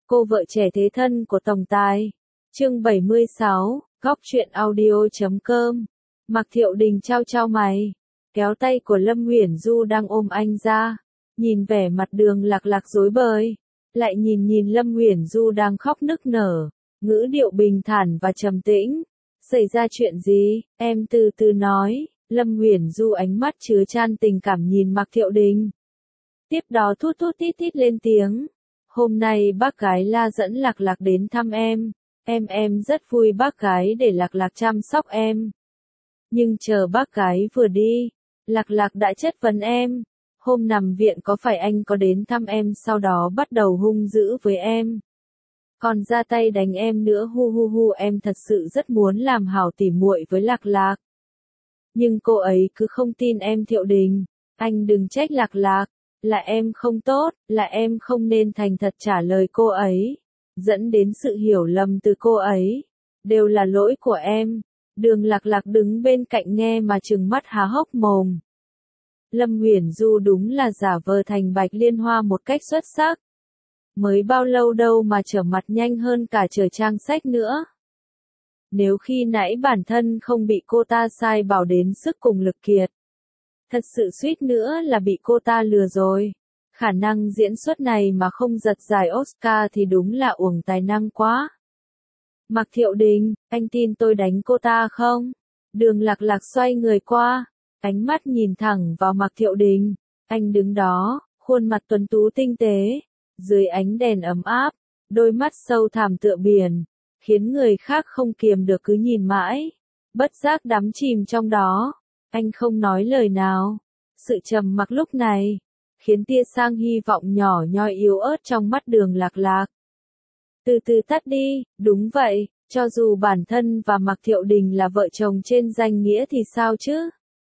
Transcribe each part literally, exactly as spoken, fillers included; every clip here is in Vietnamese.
Cô vợ trẻ thế thân của tổng tài. Chương bảy mươi sáu, góc truyện audio.com. Mạc Thiệu Đình trao trao mày, kéo tay của Lâm Uyển Du đang ôm anh ra, nhìn vẻ mặt Đường Lạc Lạc rối bời, lại nhìn nhìn Lâm Uyển Du đang khóc nức nở, ngữ điệu bình thản và trầm tĩnh. Xảy ra chuyện gì? Em từ từ nói. Lâm Uyển Du ánh mắt chứa chan tình cảm nhìn Mạc Thiệu Đình. Tiếp đó thút thút tít tít lên tiếng. Hôm nay bác gái La dẫn Lạc Lạc đến thăm em. Em em rất vui bác gái để Lạc Lạc chăm sóc em. Nhưng chờ bác gái vừa đi, Lạc Lạc đã chất vấn em. Hôm nằm viện có phải anh có đến thăm em sau đó bắt đầu hung dữ với em. Còn ra tay đánh em nữa hu hu hu em thật sự rất muốn làm hảo tỉ muội với Lạc Lạc. Nhưng cô ấy cứ không tin em Thiệu Đình. Anh đừng trách Lạc Lạc. Là em không tốt, là em không nên thành thật trả lời cô ấy. Dẫn đến sự hiểu lầm từ cô ấy. Đều là lỗi của em. Đường Lạc Lạc đứng bên cạnh nghe mà trừng mắt há hốc mồm. Lâm Uyển Du đúng là giả vờ thành Bạch Liên Hoa một cách xuất sắc. Mới bao lâu đâu mà trở mặt nhanh hơn cả trời trang sách nữa. Nếu khi nãy bản thân không bị cô ta sai bảo đến sức cùng lực kiệt. Thật sự suýt nữa là bị cô ta lừa rồi. Khả năng diễn xuất này mà không giật giải Oscar thì đúng là uổng tài năng quá. Mạc Thiệu Đình, anh tin tôi đánh cô ta không? Đường Lạc Lạc xoay người qua, ánh mắt nhìn thẳng vào Mạc Thiệu Đình. Anh đứng đó, khuôn mặt tuấn tú tinh tế, dưới ánh đèn ấm áp, đôi mắt sâu thẳm tựa biển, khiến người khác không kiềm được cứ nhìn mãi, bất giác đắm chìm trong đó. Anh không nói lời nào. Sự trầm mặc lúc này khiến tia sang hy vọng nhỏ nhoi yếu ớt trong mắt Đường Lạc Lạc. Từ từ tắt đi. Đúng vậy, cho dù bản thân và Mạc Thiệu Đình là vợ chồng trên danh nghĩa thì sao chứ?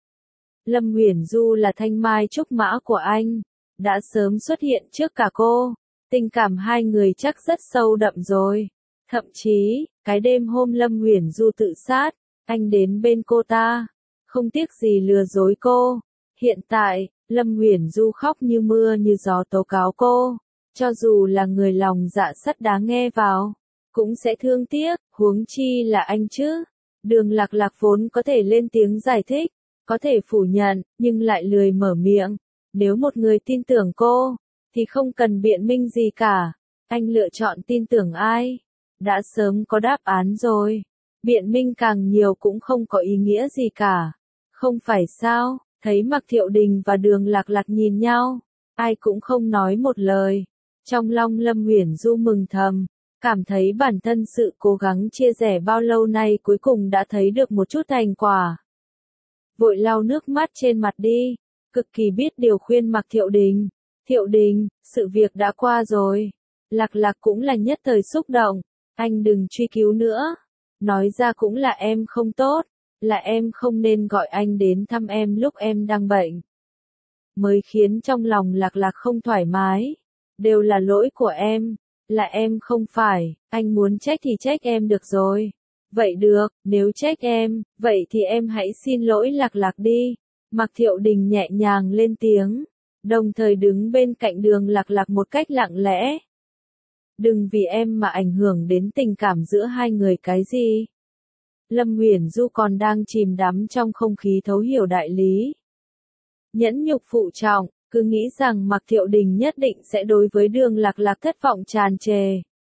Lâm Uyển Du là thanh mai trúc mã của anh, đã sớm xuất hiện trước cả cô. Tình cảm hai người chắc rất sâu đậm rồi. Thậm chí, cái đêm hôm Lâm Uyển Du tự sát, anh đến bên cô ta, không tiếc gì lừa dối cô. Hiện tại, Lâm Uyển Du khóc như mưa như gió tố cáo cô. Cho dù là người lòng dạ sắt đá nghe vào, cũng sẽ thương tiếc, huống chi là anh chứ. Đường Lạc Lạc vốn có thể lên tiếng giải thích, có thể phủ nhận, nhưng lại lười mở miệng. Nếu một người tin tưởng cô, thì không cần biện minh gì cả. Anh lựa chọn tin tưởng ai? Đã sớm có đáp án rồi. Biện minh càng nhiều cũng không có ý nghĩa gì cả. Không phải sao? Thấy Mạc Thiệu Đình và Đường Lạc Lạc nhìn nhau, ai cũng không nói một lời. Trong lòng Lâm Uyển Du mừng thầm, cảm thấy bản thân sự cố gắng chia sẻ bao lâu nay cuối cùng đã thấy được một chút thành quả. Vội lau nước mắt trên mặt đi, cực kỳ biết điều khuyên Mạc Thiệu Đình. Thiệu Đình, sự việc đã qua rồi. Lạc Lạc cũng là nhất thời xúc động, anh đừng truy cứu nữa. Nói ra cũng là em không tốt, là em không nên gọi anh đến thăm em lúc em đang bệnh. Mới khiến trong lòng Lạc Lạc không thoải mái. Đều là lỗi của em, là em không phải, anh muốn trách thì trách em được rồi. Vậy được, nếu trách em, vậy thì em hãy xin lỗi Lạc Lạc đi. Mạc Thiệu Đình nhẹ nhàng lên tiếng, đồng thời đứng bên cạnh Đường Lạc Lạc một cách lặng lẽ. Đừng vì em mà ảnh hưởng đến tình cảm giữa hai người cái gì. Lâm Uyển Du còn đang chìm đắm trong không khí thấu hiểu đại lý. Nhẫn nhục phụ trọng, cứ nghĩ rằng Mạc Thiệu Đình nhất định sẽ đối với Đường Lạc Lạc thất vọng tràn trề.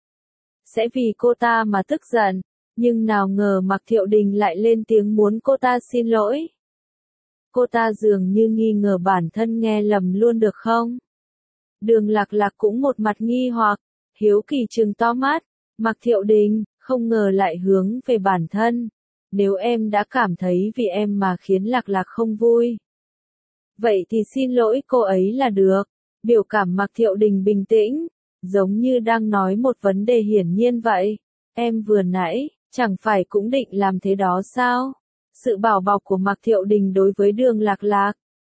Sẽ vì cô ta mà tức giận, nhưng nào ngờ Mạc Thiệu Đình lại lên tiếng muốn cô ta xin lỗi. Cô ta dường như nghi ngờ bản thân nghe lầm luôn được không? Đường Lạc Lạc cũng một mặt nghi hoặc, hiếu kỳ trừng to mắt. Mạc Thiệu Đình, không ngờ lại hướng về bản thân. Nếu em đã cảm thấy vì em mà khiến Lạc Lạc không vui, vậy thì xin lỗi cô ấy là được. Biểu cảm Mạc Thiệu Đình bình tĩnh, giống như đang nói một vấn đề hiển nhiên vậy. Em vừa nãy, chẳng phải cũng định làm thế đó sao? Sự bảo bọc của Mạc Thiệu Đình đối với Đường Lạc Lạc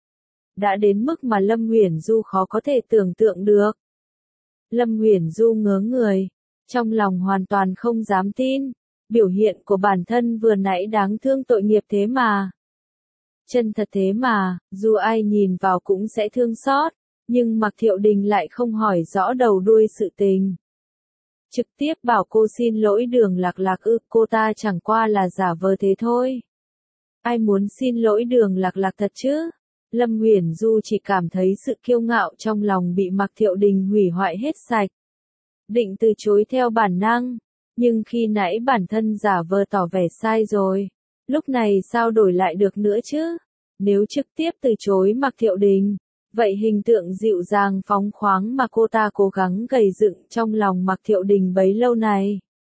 đã đến mức mà Lâm Uyển Du khó có thể tưởng tượng được. Lâm Uyển Du ngớ người, trong lòng hoàn toàn không dám tin. Biểu hiện của bản thân vừa nãy đáng thương tội nghiệp thế mà. Chân thật thế mà, dù ai nhìn vào cũng sẽ thương xót, nhưng Mạc Thiệu Đình lại không hỏi rõ đầu đuôi sự tình. Trực tiếp bảo cô xin lỗi Đường Lạc Lạc ư, cô ta chẳng qua là giả vờ thế thôi. Ai muốn xin lỗi Đường Lạc Lạc thật chứ? Lâm Uyển Du chỉ cảm thấy sự kiêu ngạo trong lòng bị Mạc Thiệu Đình hủy hoại hết sạch. Định từ chối theo bản năng, nhưng khi nãy bản thân giả vờ tỏ vẻ sai rồi, lúc này sao đổi lại được nữa chứ? Nếu trực tiếp từ chối Mạc Thiệu Đình, vậy hình tượng dịu dàng phóng khoáng mà cô ta cố gắng gầy dựng trong lòng Mạc Thiệu Đình bấy lâu này,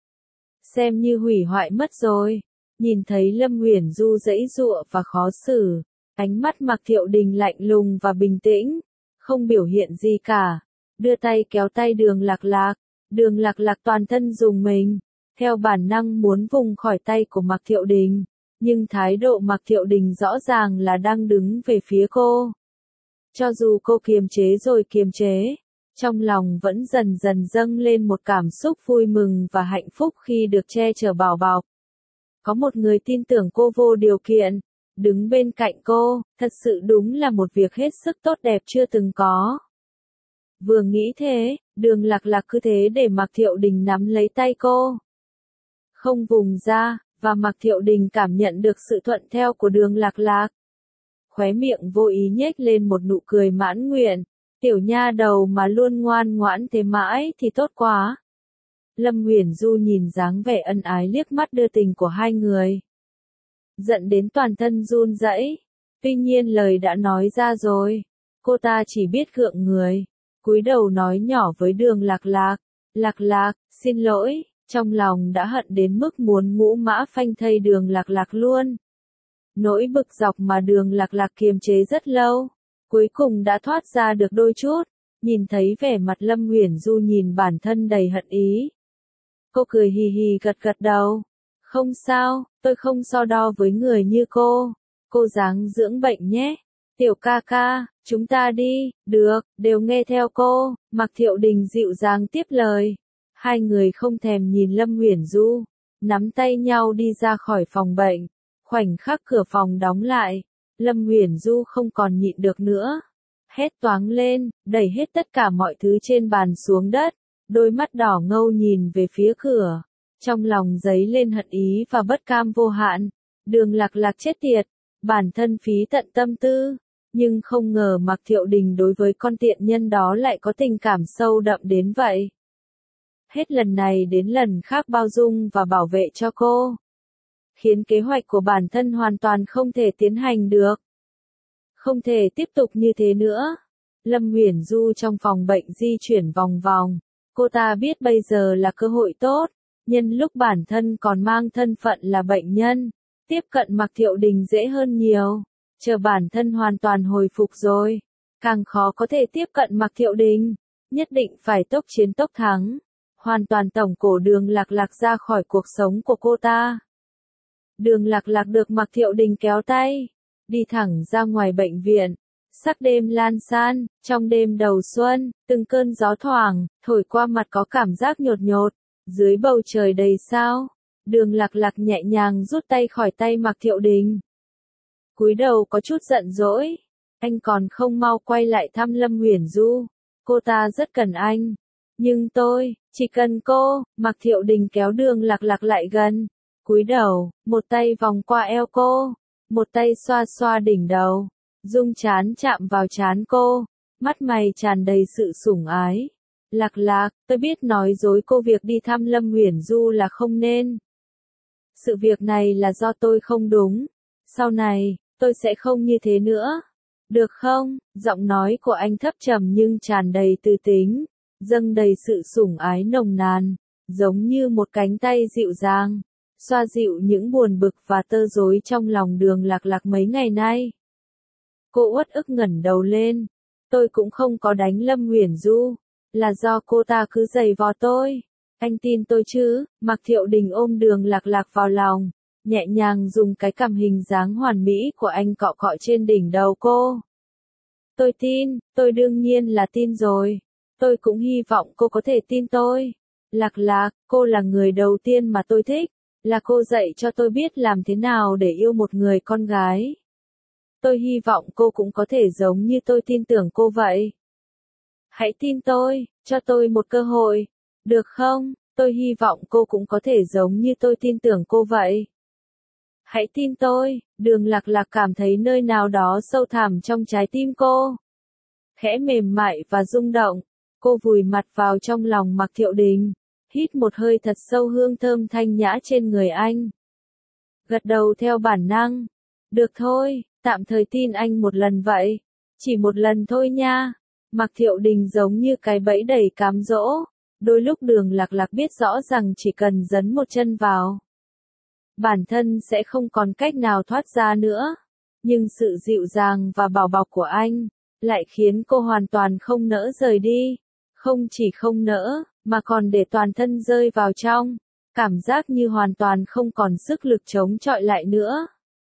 xem như hủy hoại mất rồi. Nhìn thấy Lâm Uyển Du giãy giụa và khó xử, ánh mắt Mạc Thiệu Đình lạnh lùng và bình tĩnh, không biểu hiện gì cả, đưa tay kéo tay Đường Lạc Lạc. Đường Lạc Lạc toàn thân rùng mình, theo bản năng muốn vùng khỏi tay của Mạc Thiệu Đình, nhưng thái độ Mạc Thiệu Đình rõ ràng là đang đứng về phía cô. Cho dù cô kiềm chế rồi kiềm chế, trong lòng vẫn dần dần dâng lên một cảm xúc vui mừng và hạnh phúc khi được che chở bảo bọc. Có một người tin tưởng cô vô điều kiện, đứng bên cạnh cô, thật sự đúng là một việc hết sức tốt đẹp chưa từng có. Vừa nghĩ thế, Đường Lạc Lạc cứ thế để Mạc Thiệu Đình nắm lấy tay cô, không vùng ra, và Mạc Thiệu Đình cảm nhận được sự thuận theo của Đường Lạc Lạc. Khóe miệng vô ý nhếch lên một nụ cười mãn nguyện, tiểu nha đầu mà luôn ngoan ngoãn thế mãi thì tốt quá. Lâm Uyển Du nhìn dáng vẻ ân ái liếc mắt đưa tình của hai người, giận đến toàn thân run rẩy. Tuy nhiên lời đã nói ra rồi, cô ta chỉ biết gượng người, cúi đầu nói nhỏ với Đường Lạc Lạc, Lạc Lạc, xin lỗi, trong lòng đã hận đến mức muốn ngũ mã phanh thây Đường Lạc Lạc luôn. Nỗi bực dọc mà Đường Lạc Lạc kiềm chế rất lâu, cuối cùng đã thoát ra được đôi chút. Nhìn thấy vẻ mặt Lâm Uyển Du nhìn bản thân đầy hận ý, cô cười hì hì gật gật đầu. Không sao, tôi không so đo với người như cô. Cô ráng dưỡng bệnh nhé. Tiểu ca ca, chúng ta đi. Được, đều nghe theo cô. Mạc Thiệu Đình dịu dàng tiếp lời. Hai người không thèm nhìn Lâm Uyển Du, nắm tay nhau đi ra khỏi phòng bệnh. Khoảnh khắc cửa phòng đóng lại, Lâm Uyển Du không còn nhịn được nữa, hét toáng lên, đẩy hết tất cả mọi thứ trên bàn xuống đất, đôi mắt đỏ ngầu nhìn về phía cửa, trong lòng dấy lên hận ý và bất cam vô hạn. Đường Lạc Lạc chết tiệt, bản thân phí tận tâm tư, nhưng không ngờ Mạc Thiệu Đình đối với con tiện nhân đó lại có tình cảm sâu đậm đến vậy. Hết lần này đến lần khác bao dung và bảo vệ cho cô, khiến kế hoạch của bản thân hoàn toàn không thể tiến hành được. Không thể tiếp tục như thế nữa. Lâm Uyển Du trong phòng bệnh di chuyển vòng vòng, cô ta biết bây giờ là cơ hội tốt, nhân lúc bản thân còn mang thân phận là bệnh nhân, tiếp cận Mạc Thiệu Đình dễ hơn nhiều. Chờ bản thân hoàn toàn hồi phục rồi, càng khó có thể tiếp cận Mạc Thiệu Đình, nhất định phải tốc chiến tốc thắng, hoàn toàn tổng cổ Đường Lạc Lạc ra khỏi cuộc sống của cô ta. Đường Lạc Lạc được Mạc Thiệu Đình kéo tay, đi thẳng ra ngoài bệnh viện. Sắc đêm lan san, trong đêm đầu xuân, từng cơn gió thoảng, thổi qua mặt có cảm giác nhột nhột, dưới bầu trời đầy sao. Đường Lạc Lạc nhẹ nhàng rút tay khỏi tay Mạc Thiệu Đình, cúi đầu có chút giận dỗi, anh còn không mau quay lại thăm Lâm Uyển Du, cô ta rất cần anh. Nhưng tôi, chỉ cần cô. Mạc Thiệu Đình kéo Đường Lạc Lạc lại gần, cúi đầu, một tay vòng qua eo cô, một tay xoa xoa đỉnh đầu, dung trán chạm vào trán cô, mắt mày tràn đầy sự sủng ái. Lạc Lạc, tôi biết nói dối cô việc đi thăm Lâm Uyển Du là không nên. Sự việc này là do tôi không đúng. Sau này, tôi sẽ không như thế nữa. Được không? Giọng nói của anh thấp trầm nhưng tràn đầy tư tính, dâng đầy sự sủng ái nồng nàn, giống như một cánh tay dịu dàng, xoa dịu những buồn bực và tơ rối trong lòng Đường Lạc Lạc mấy ngày nay. Cô uất ức ngẩng đầu lên. Tôi cũng không có đánh Lâm Uyển Du, là do cô ta cứ giày vò tôi. Anh tin tôi chứ? Mạc Thiệu Đình ôm Đường Lạc Lạc vào lòng, nhẹ nhàng dùng cái cằm hình dáng hoàn mỹ của anh cọ cọ trên đỉnh đầu cô. Tôi tin, tôi đương nhiên là tin rồi. Tôi cũng hy vọng cô có thể tin tôi. Lạc Lạc, cô là người đầu tiên mà tôi thích, là cô dạy cho tôi biết làm thế nào để yêu một người con gái. Tôi hy vọng cô cũng có thể giống như tôi tin tưởng cô vậy. Hãy tin tôi, cho tôi một cơ hội, được không? Tôi hy vọng cô cũng có thể giống như tôi tin tưởng cô vậy. Hãy tin tôi, Đường Lạc Lạc cảm thấy nơi nào đó sâu thẳm trong trái tim cô. Khẽ mềm mại và rung động, cô vùi mặt vào trong lòng Mạc Thiệu Đình, hít một hơi thật sâu hương thơm thanh nhã trên người anh. Gật đầu theo bản năng. Được thôi, tạm thời tin anh một lần vậy. Chỉ một lần thôi nha. Mạc Thiệu Đình giống như cái bẫy đầy cám dỗ. Đôi lúc Đường Lạc Lạc biết rõ rằng chỉ cần dấn một chân vào, bản thân sẽ không còn cách nào thoát ra nữa. Nhưng sự dịu dàng và bảo bọc của anh lại khiến cô hoàn toàn không nỡ rời đi. Không chỉ không nỡ, mà còn để toàn thân rơi vào trong. Cảm giác như hoàn toàn không còn sức lực chống chọi lại nữa.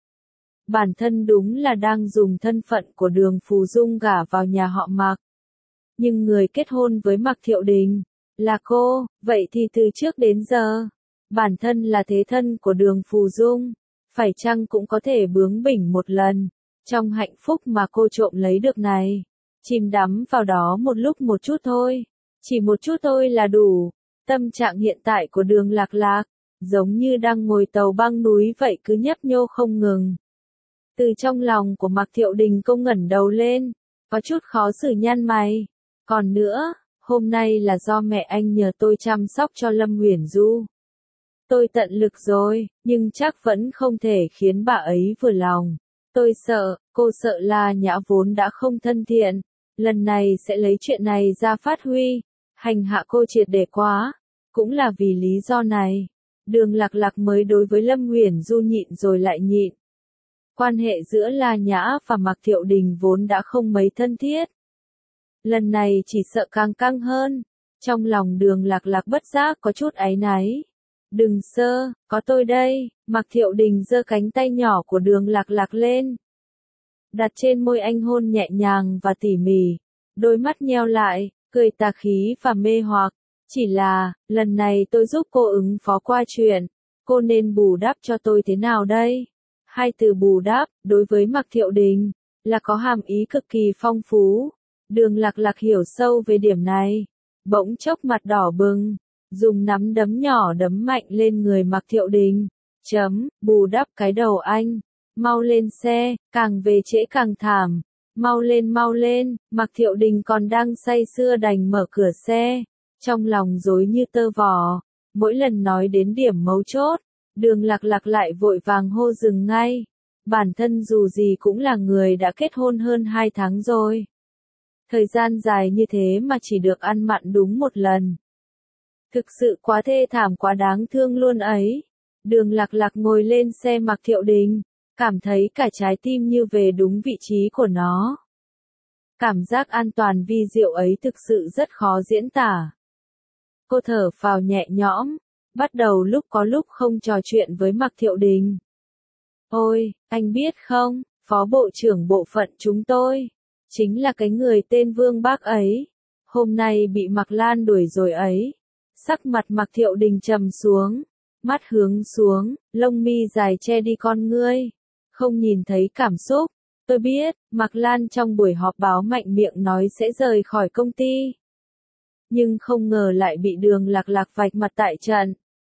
Bản thân đúng là đang dùng thân phận của Đường Phù Dung gả vào nhà họ Mạc. Nhưng người kết hôn với Mạc Thiệu Đình là cô, vậy thì từ trước đến giờ, bản thân là thế thân của Đường Phù Dung, phải chăng cũng có thể bướng bỉnh một lần, trong hạnh phúc mà cô trộm lấy được này, chìm đắm vào đó một lúc một chút thôi, chỉ một chút thôi là đủ. Tâm trạng hiện tại của Đường Lạc Lạc, giống như đang ngồi tàu băng núi vậy cứ nhấp nhô không ngừng. Từ trong lòng của Mạc Thiệu Đình cô ngẩng đầu lên, có chút khó xử nhăn mày. Còn nữa, hôm nay là do mẹ anh nhờ tôi chăm sóc cho Lâm Uyển Du. Tôi tận lực rồi, nhưng chắc vẫn không thể khiến bà ấy vừa lòng. Tôi sợ, cô sợ là Nhã vốn đã không thân thiện, lần này sẽ lấy chuyện này ra phát huy, hành hạ cô triệt để quá. Cũng là vì lý do này, Đường Lạc Lạc mới đối với Lâm Uyển Du nhịn rồi lại nhịn. Quan hệ giữa La Nhã và Mạc Thiệu Đình vốn đã không mấy thân thiết. Lần này chỉ sợ càng căng hơn. Trong lòng Đường Lạc Lạc bất giác có chút áy náy. Đừng sơ, có tôi đây. Mạc Thiệu Đình giơ cánh tay nhỏ của Đường Lạc Lạc lên, đặt trên môi anh hôn nhẹ nhàng và tỉ mỉ. Đôi mắt nheo lại, cười tà khí và mê hoặc. Chỉ là, lần này tôi giúp cô ứng phó qua chuyện, cô nên bù đắp cho tôi thế nào đây? Hai từ bù đắp, đối với Mạc Thiệu Đình, là có hàm ý cực kỳ phong phú. Đường Lạc Lạc hiểu sâu về điểm này, bỗng chốc mặt đỏ bừng, dùng nắm đấm nhỏ đấm mạnh lên người Mạc Thiệu Đình. Chấm, bù đắp cái đầu anh, mau lên xe, càng về trễ càng thảm, mau lên mau lên. Mạc Thiệu Đình còn đang say sưa đành mở cửa xe, trong lòng rối như tơ vò. Mỗi lần nói đến điểm mấu chốt, Đường Lạc Lạc lại vội vàng hô dừng ngay. Bản thân dù gì cũng là người đã kết hôn hơn hai tháng rồi. Thời gian dài như thế mà chỉ được ăn mặn đúng một lần. Thực sự quá thê thảm quá đáng thương luôn ấy. Đường Lạc Lạc ngồi lên xe Mạc Thiệu Đình, cảm thấy cả trái tim như về đúng vị trí của nó. Cảm giác an toàn vi diệu ấy thực sự rất khó diễn tả. Cô thở phào nhẹ nhõm, bắt đầu lúc có lúc không trò chuyện với Mạc Thiệu Đình. Ôi, anh biết không, phó bộ trưởng bộ phận chúng tôi, chính là cái người tên Vương Bác ấy, hôm nay bị Mạc Lan đuổi rồi ấy. Sắc mặt Mạc Thiệu Đình trầm xuống, mắt hướng xuống, lông mi dài che đi con ngươi, không nhìn thấy cảm xúc. Tôi biết, Mạc Lan trong buổi họp báo mạnh miệng nói sẽ rời khỏi công ty. Nhưng không ngờ lại bị Đường Lạc Lạc vạch mặt tại trận.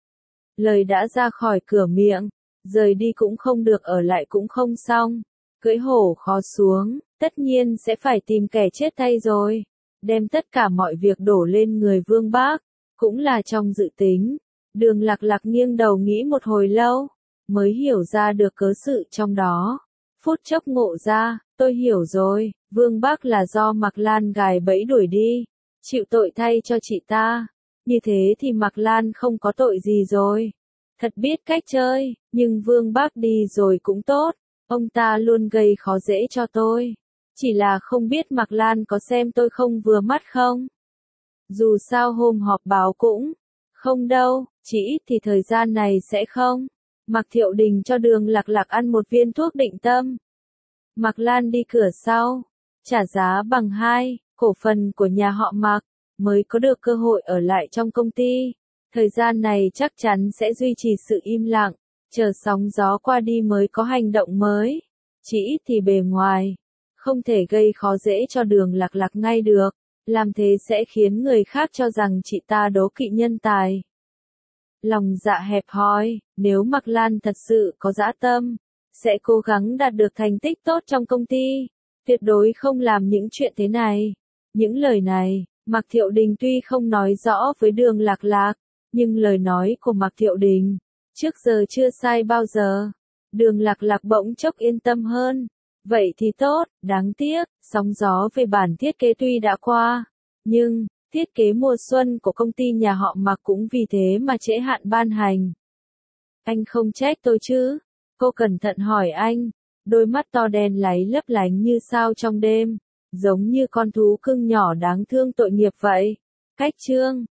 Lời đã ra khỏi cửa miệng, rời đi cũng không được ở lại cũng không xong. Cưỡi hổ khó xuống, tất nhiên sẽ phải tìm kẻ chết thay rồi. Đem tất cả mọi việc đổ lên người Vương Bác, cũng là trong dự tính. Đường Lạc Lạc nghiêng đầu nghĩ một hồi lâu, mới hiểu ra được cớ sự trong đó. Phút chốc ngộ ra, tôi hiểu rồi, Vương Bác là do Mạc Lan gài bẫy đuổi đi, chịu tội thay cho chị ta. Như thế thì Mạc Lan không có tội gì rồi. Thật biết cách chơi, nhưng Vương Bác đi rồi cũng tốt, ông ta luôn gây khó dễ cho tôi. Chỉ là không biết Mạc Lan có xem tôi không vừa mắt không? Dù sao hôm họp báo cũng không đâu, chỉ ít thì thời gian này sẽ không. Mạc Thiệu Đình cho Đường Lạc Lạc ăn một viên thuốc định tâm. Mạc Lan đi cửa sau, trả giá bằng hai cổ phần của nhà họ Mạc, mới có được cơ hội ở lại trong công ty. Thời gian này chắc chắn sẽ duy trì sự im lặng, chờ sóng gió qua đi mới có hành động mới. Chỉ ít thì bề ngoài, không thể gây khó dễ cho Đường Lạc Lạc ngay được. Làm thế sẽ khiến người khác cho rằng chị ta đố kỵ nhân tài. Lòng dạ hẹp hòi, nếu Mạc Lan thật sự có dã tâm, sẽ cố gắng đạt được thành tích tốt trong công ty, tuyệt đối không làm những chuyện thế này. Những lời này, Mạc Thiệu Đình tuy không nói rõ với Đường Lạc Lạc, nhưng lời nói của Mạc Thiệu Đình, trước giờ chưa sai bao giờ. Đường Lạc Lạc bỗng chốc yên tâm hơn. Vậy thì tốt, đáng tiếc, sóng gió về bản thiết kế tuy đã qua, nhưng, thiết kế mùa xuân của công ty nhà họ Mạc cũng vì thế mà trễ hạn ban hành. Anh không trách tôi chứ? Cô cẩn thận hỏi anh, đôi mắt to đen láy lấp lánh như sao trong đêm, giống như con thú cưng nhỏ đáng thương tội nghiệp vậy. Cách chương